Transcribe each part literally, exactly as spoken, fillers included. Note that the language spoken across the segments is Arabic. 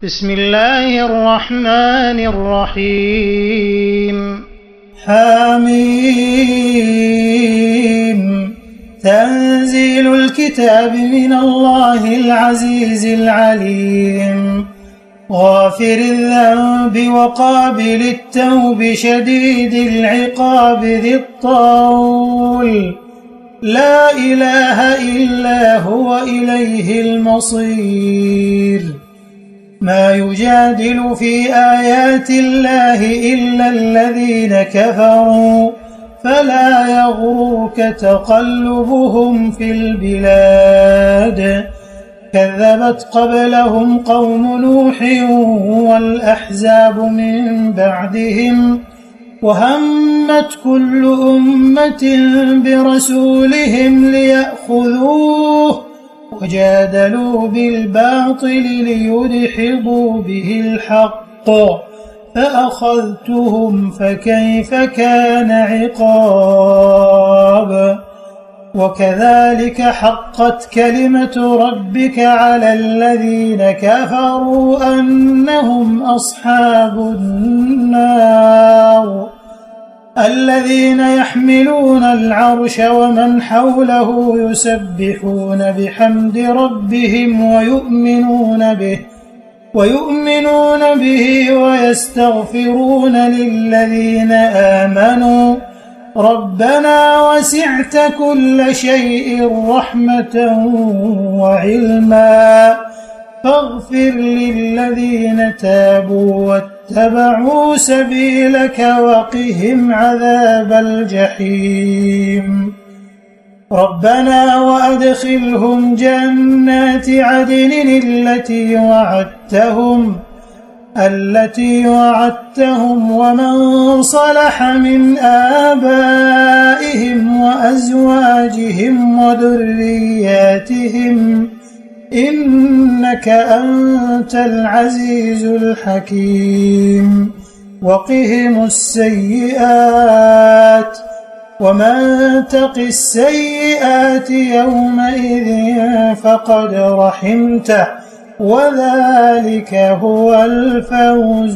بسم الله الرحمن الرحيم حميم تنزيل الكتاب من الله العزيز العليم غافر الذنب وقابل التوب شديد العقاب ذي الطول لا إله إلا هو إليه المصير ما يجادل في آيات الله إلا الذين كفروا فلا يغرك تقلبهم في البلاد كذبت قبلهم قوم نوح والأحزاب من بعدهم وهمت كل أمة برسولهم ليأخذوه وجادلوا بالباطل ليدحضوا به الحق فأخذتهم فكيف كان عقاب وكذلك حقت كلمة ربك على الذين كفروا أنهم أصحاب النار الذين يحملون العرش ومن حوله يسبحون بحمد ربهم ويؤمنون به ويؤمنون به ويستغفرون للذين آمنوا ربنا وسعت كل شيء رحمة وعلما فاغفر للذين تابوا واتبعوا سبيلك وقهم عذاب الجحيم ربنا وأدخلهم جنات عدن التي وعدتهم التي وعدتهم ومن صلح من آبائهم وأزواجهم وذرياتهم إنك أنت العزيز الحكيم وقهم السيئات ومن تق السيئات يومئذ فقد رحمته وذلك هو الفوز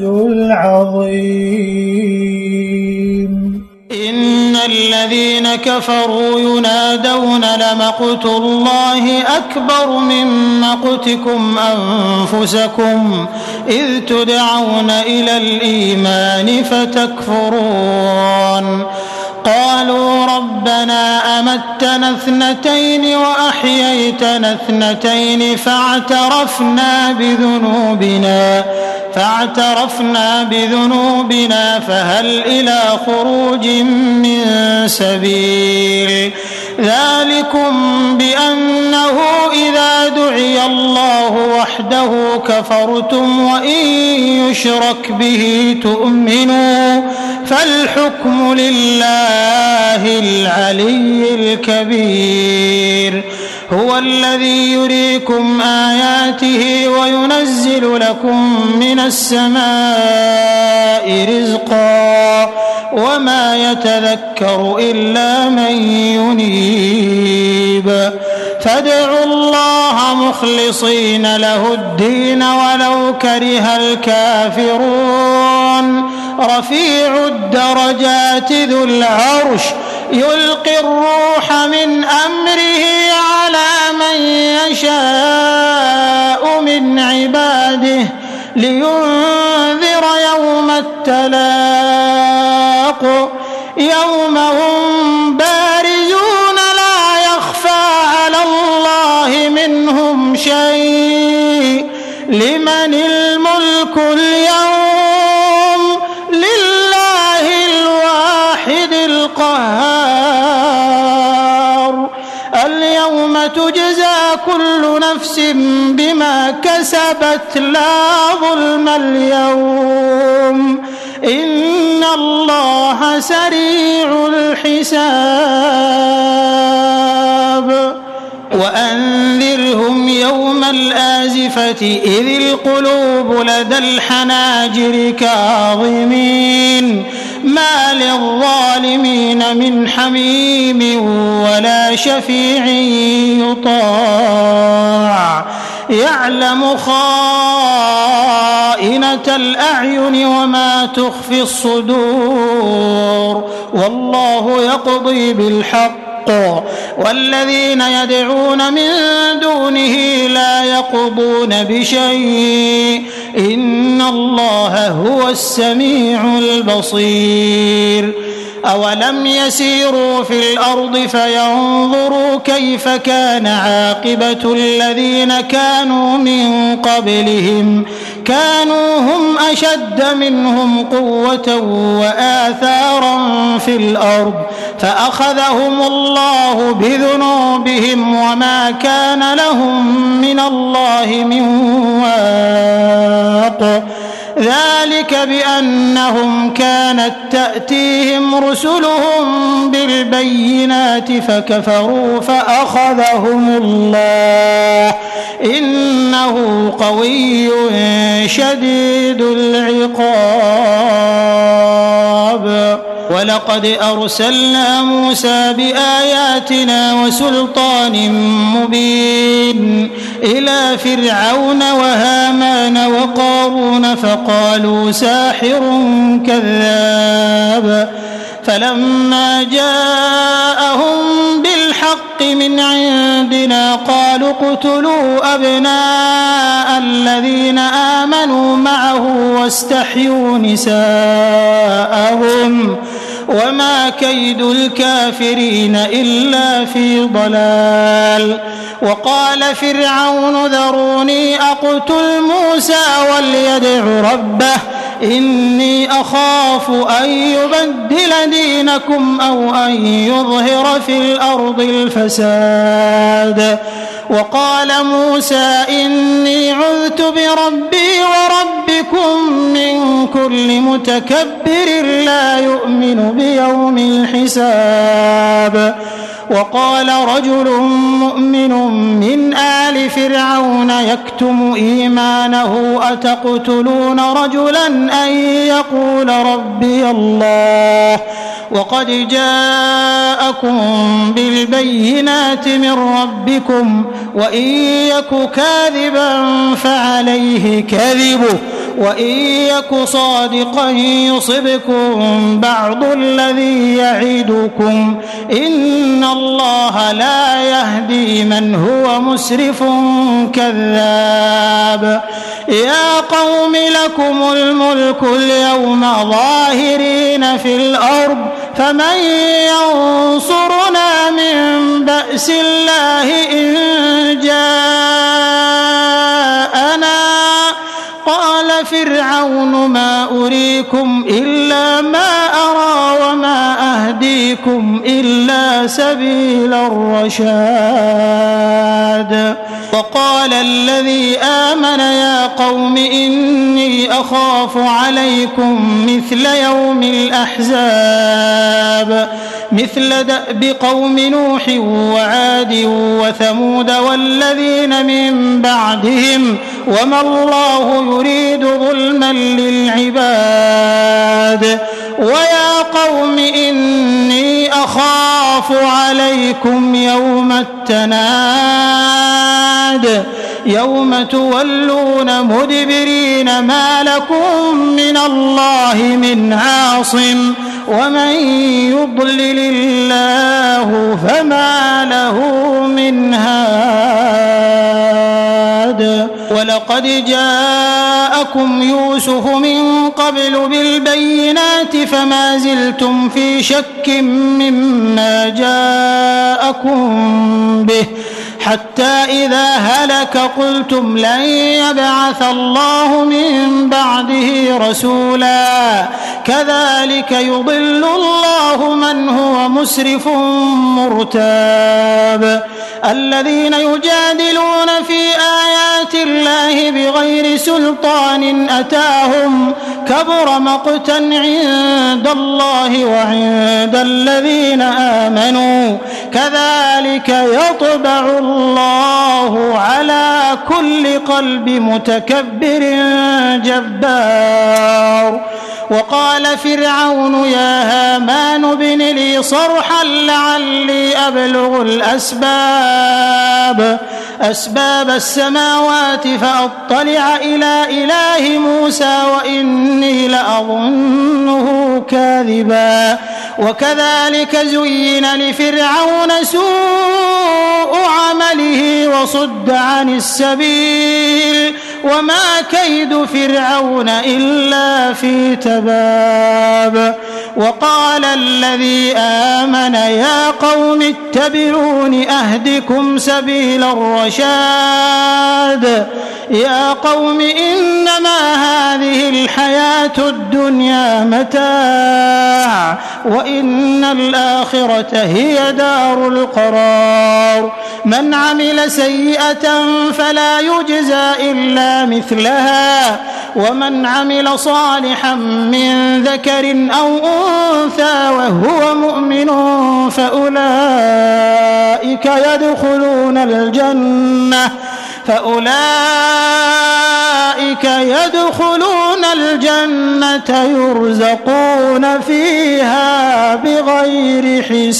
العظيم إن الذين كفروا ينادون لمقت الله أكبر من مقتكم أنفسكم إذ تدعون إلى الإيمان فتكفرون قالوا ربنا أمتنا اثنتين وأحييتنا اثنتين فاعترفنا بذنوبنا فاعترفنا بذنوبنا فهل إلى خروج من سبيل ذلكم بأنه إذا دعي الله وحده كفرتم وإن يشرك به تؤمنوا فالحكم لله العلي الكبير هو الذي يريكم آياته وينزل لكم من السماء رزقا وما يتذكر إلا من ينيب فادعوا الله مخلصين له الدين ولو كره الكافرون رفيع الدرجات ذو العرش يلقي الروح من أمره على من يشاء من عباده لينذر يوم التلاق يوم هم بارزون لا يخفى على الله منهم شيء لمن الملك اليوم لله الواحد القهار اليوم تجزى كل نفس بما كسبت لا ظلم اليوم إن الله سريع الحساب وأنذرهم يوم الآزفة إذ القلوب لدى الحناجر كاظمين ما للظالمين من حميم ولا شفيع يطاع يعلم خائنة خائنة الأعين وما تخفي الصدور والله يقضي بالحق والذين يدعون من دونه لا يقضون بشيء إن الله هو السميع البصير أولم يسيروا في الأرض فينظروا كيف كان عاقبة الذين كانوا من قبلهم كانوا هم أشد منهم قوة وآثارا في الأرض فأخذهم الله بذنوبهم وما كان لهم من الله من واق ذلك بأنهم كانت تأتيهم رسلهم بالبينات فكفروا فأخذهم الله إنه قوي شديد العقاب ولقد أرسلنا موسى بآياتنا وسلطان مبين إلى فرعون وهامان وقارون فقالوا ساحر كذاب فلما جاءهم بالحق من عندنا قالوا اقتلوا أبناء الذين آمنوا معه واستحيوا نساءهم وما كيد الكافرين إلا في ضلال وقال فرعون ذروني أقتل موسى وليدع ربه إني أخاف أن يبدل دينكم أو أن يظهر في الأرض الفساد وقال موسى إني عذت بربي وربكم من كل متكبر لا يؤمن بيوم الحساب وقال رجل مؤمن من آل فرعون يكتم إيمانه أتقتلون رجلا أن يقول ربي الله وقد جاءكم بالبينات من ربكم وإن يك كاذبا فعليه كذبه وإن يك صادقا يصبكم بعض الذي يعدكم إن الله لا يهدي من هو مسرف كذاب يا قوم لكم الملك اليوم ظاهرين في الأرض فمن ينصرنا من بأس الله إن جاءنا قال فرعون ما أريكم إلا ما أرى وما أهديكم إلا سبيل الرشاد وقال الذي آمن يا قوم إني أخاف عليكم مثل يوم الأحزاب مثل دأب قوم نوح وعاد وثمود والذين من بعدهم وما الله يريد ظلما للعباد ويا قوم إني أخاف عليكم يوم التناد يوم تولون مدبرين ما لكم من الله من عاصم ومن يضلل الله فما له من هاد ولقد جاءكم يوسف من قبل بالبينات فما زلتم في شك مما جاءكم به حتى إذا هلك قلتم لن يبعث الله من بعده رسولا كذلك يضل الله من هو مسرف مرتاب الذين يجادلون في آيات الله بغير سلطان أتاهم كبر مقتا عند الله وعند الذين آمنوا كذلك يطبع الله على كل قلب متكبر جبار وقال فرعون يا هامان ابن لي صرحا لعلي أبلغ الأسباب أسباب السماوات فأطلع إلى إله موسى موسى وإني لأظنه كاذبا وكذلك زين لفرعون سوء عمله وصد عن السبيل وما كيد فرعون إلا في تباب وقال الذي آمن يا قوم اتبعون أهدكم سبيل الرشاد يا قوم إنما هذه الحياة الدنيا متاع وإن الآخرة هي دار القرار من عمل سيئة فلا يجزى إلا مثلها ومن عمل صالحا من ذكر أو أنثى وهو مؤمن فأولئك يدخلون الجنة فأولئك يدخلون الجنة يرزقون فيها بغير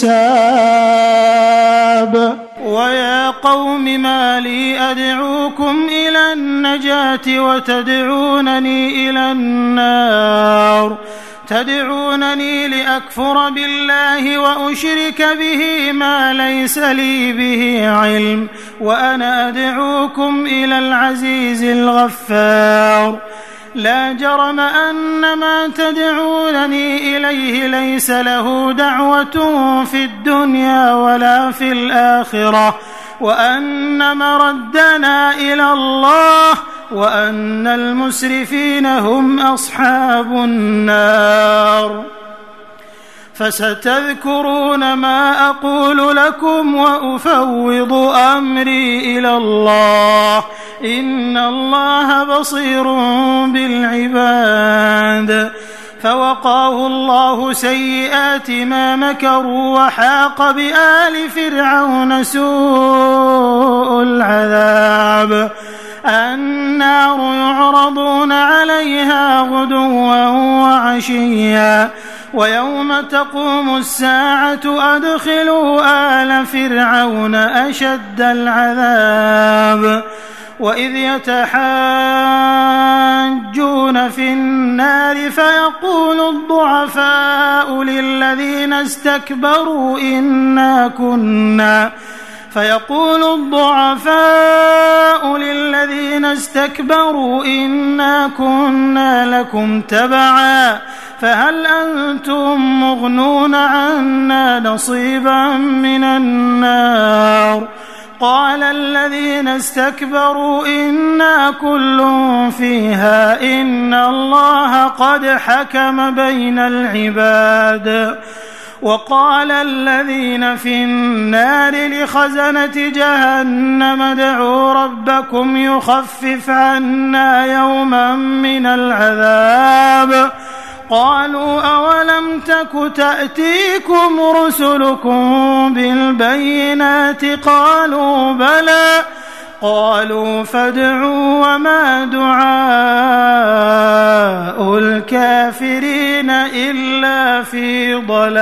حساب ويا قوم ما لي أدعوكم إلى النجاة وتدعونني إلى النار تدعونني لأكفر بالله وأشرك به ما ليس لي به علم وأنا أدعوكم إلى العزيز الغفار لا جرم أن ما تدعونني إليه ليس له دعوة في الدنيا ولا في الآخرة وأن مردنا إلى الله وأن المسرفين هم أصحاب النار فستذكرون ما أقول لكم وأفوض أمري إلى الله إن الله بصير بالعباد فوقاه الله سيئات ما مكروا وحاق بآل فرعون سوء العذاب النار يعرضون عليها غدوا وعشيا ويوم تقوم الساعة أدخلوا آل فرعون أشد العذاب وإذ يتحاجون في النار فيقول الضعفاء للذين استكبروا إنا كنا فيقول الضعفاء للذين استكبروا إنا كنا لكم تبعا فهل أنتم مغنون عنا نصيبا من النار قال الذين استكبروا إنا كل فيها إن الله قد حكم بين العباد وقال الذين في النار لخزنة جهنم ادعوا ربكم يخفف عنا يوما من العذاب قالوا أولم تك تأتيكم رسلكم بالبينات قالوا بلى قالوا فادعوا وما دعاء الكافرين إلا في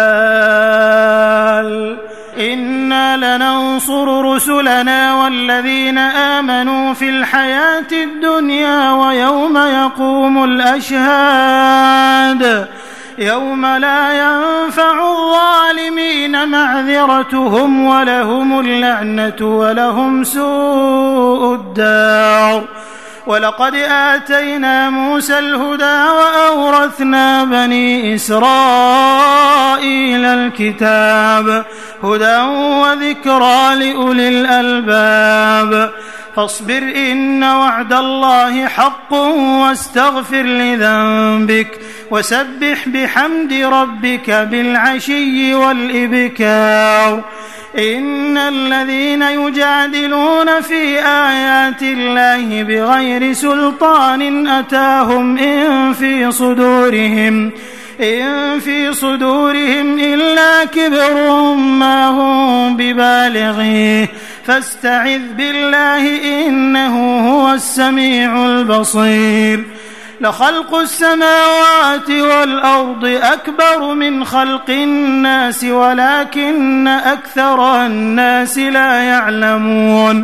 ضلال إنا لننصر رسلنا والذين آمنوا في الحياة الدنيا ويوم يقوم الأشهاد يوم لا ينفع الظالمين معذرتهم ولهم اللعنة ولهم سوء الدار ولقد آتينا موسى الهدى وأورثنا بني إسرائيل الكتاب هدى وذكرى لأولي الألباب فاصبر إن وعد الله حق واستغفر لذنبك وسبح بحمد ربك بالعشي والإبكار إن الذين يجادلون في آيات الله بغير سلطان أتاهم إن في صدورهم إن في صدورهم إلا كبر ما هم ببالغيه فاستعذ بالله إنه هو السميع البصير لخلق السماوات والأرض أكبر من خلق الناس ولكن أكثر الناس لا يعلمون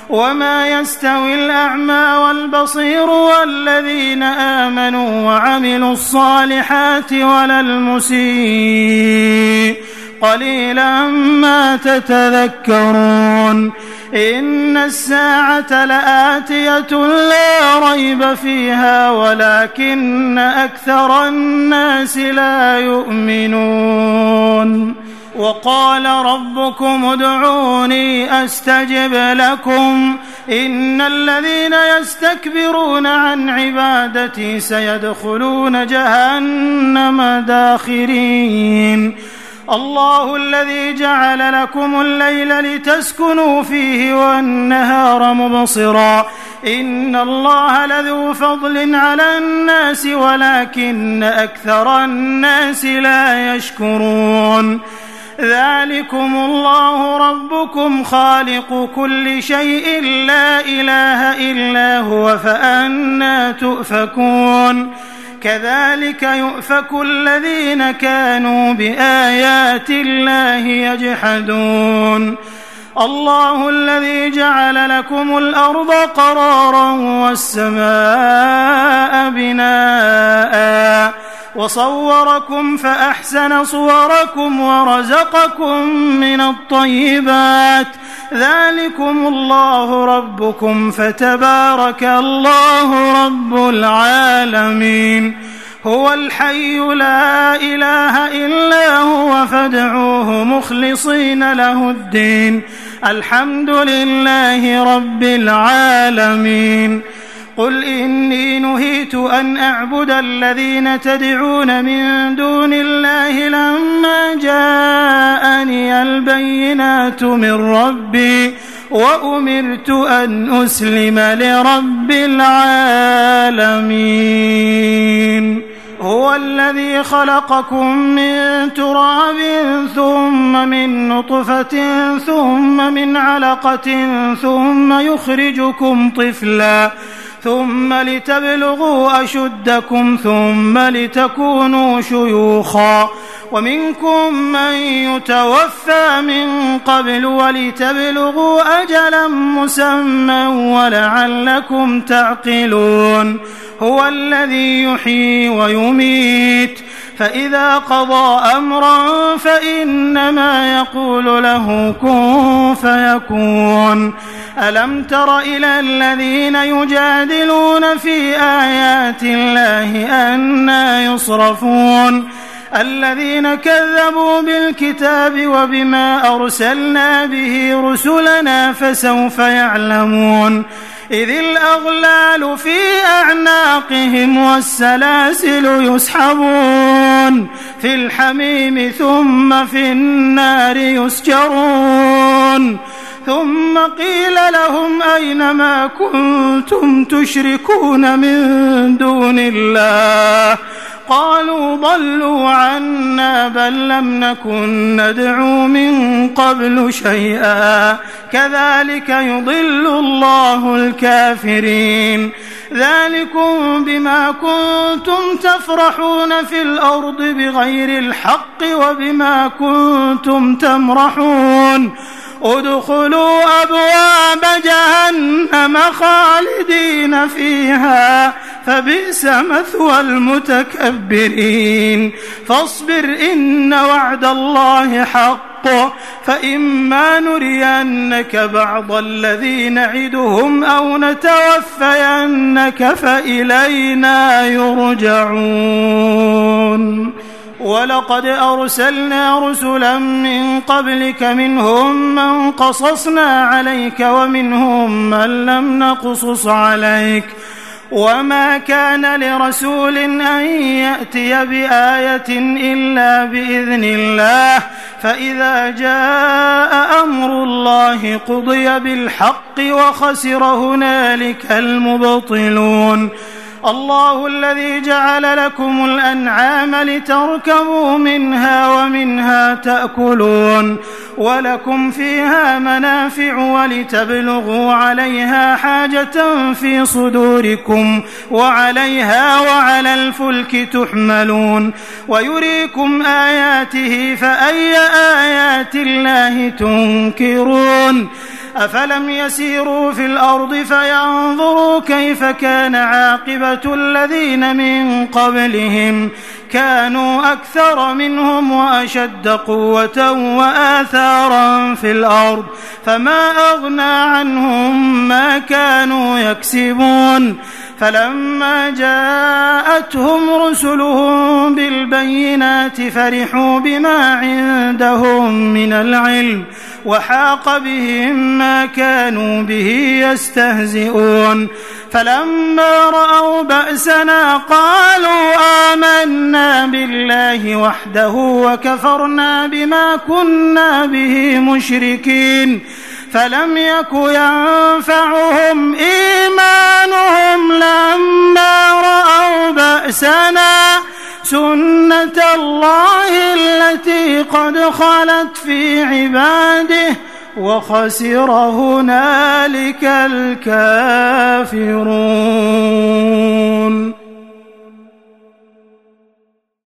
وما يستوي الأعمى والبصير والذين آمنوا وعملوا الصالحات ولا المسيء قليلا ما تتذكرون إن الساعة لآتية لا ريب فيها ولكن أكثر الناس لا يؤمنون وقال ربكم ادعوني أستجب لكم إن الذين يستكبرون عن عبادتي سيدخلون جهنم داخرين الله الذي جعل لكم الليل لتسكنوا فيه والنهار مبصرا إن الله لذو فضل على الناس ولكن أكثر الناس لا يشكرون ذلكم الله ربكم خالق كل شيء لا إله إلا هو فأنى تؤفكون كذلك يؤفك الذين كانوا بآيات الله يجحدون الله الذي جعل لكم الأرض قرارا والسماء بناء وصوركم فأحسن صوركم ورزقكم من الطيبات ذلكم الله ربكم فتبارك الله رب العالمين هو الحي لا إله إلا هو فادعوه مخلصين له الدين الحمد لله رب العالمين قل إني نهيت أن أعبد الذين تدعون من دون الله لما جاءني البينات من ربي وأمرت أن أسلم لرب العالمين هو الذي خلقكم من تراب ثم من نطفة ثم من علقة ثم يخرجكم طفلا ثم لتبلغوا أشدكم ثم لتكونوا شيوخا ومنكم من يتوفى من قبل ولتبلغوا أجلا مسمى ولعلكم تعقلون هو الذي يحيي ويميت فإذا قضى أمرا فإنما يقول له كن فيكون ألم تر إلى الذين يجادلون في آيات الله أنى يصرفون الذين كذبوا بالكتاب وبما أرسلنا به رسلنا فسوف يعلمون إذ الأغلال في أعناقهم والسلاسل يسحبون في الحميم ثم في النار يسجرون ثم قيل لهم أين ما كنتم تشركون من دون الله قالوا ضلوا عنا بل لم نكن ندعو من قبل شيئا كذلك يضل الله الكافرين ذلكم بما كنتم تفرحون في الأرض بغير الحق وبما كنتم تمرحون ادخلوا أبواب جهنم خالدين فيها فبئس مثوى المتكبرين فاصبر إن وعد الله حق فإما نرينك بعض الذي نعدهم أو نتوفينك فإلينا يرجعون ولقد أرسلنا رسلا من قبلك منهم من قصصنا عليك ومنهم من لم نقصص عليك وما كان لرسول أن يأتي بآية إلا بإذن الله فإذا جاء أمر الله قضي بالحق وخسر هنالك المبطلون الله الذي جعل لكم الأنعام لتركبوا منها ومنها تأكلون ولكم فيها منافع ولتبلغوا عليها حاجة في صدوركم وعليها وعلى الفلك تحملون ويريكم آياته فأي آيات الله تنكرون أفلم يسيروا في الأرض فينظروا كيف كان عاقبة الذين من قبلهم كانوا أكثر منهم وأشد قوة وآثارا في الأرض فما أغنى عنهم ما كانوا يكسبون فلما جاءتهم رسلهم بالبينات فرحوا بما عندهم من العلم وحاق بهم ما كانوا به يستهزئون فلما رأوا بأسنا قالوا آمنا بالله وحده وكفرنا بما كنا به مشركين فلم يك ينفعهم إيمانهم لما رأوا بأسنا سنة الله التي قد خلت في عباده وخسر هنالك الكافرون.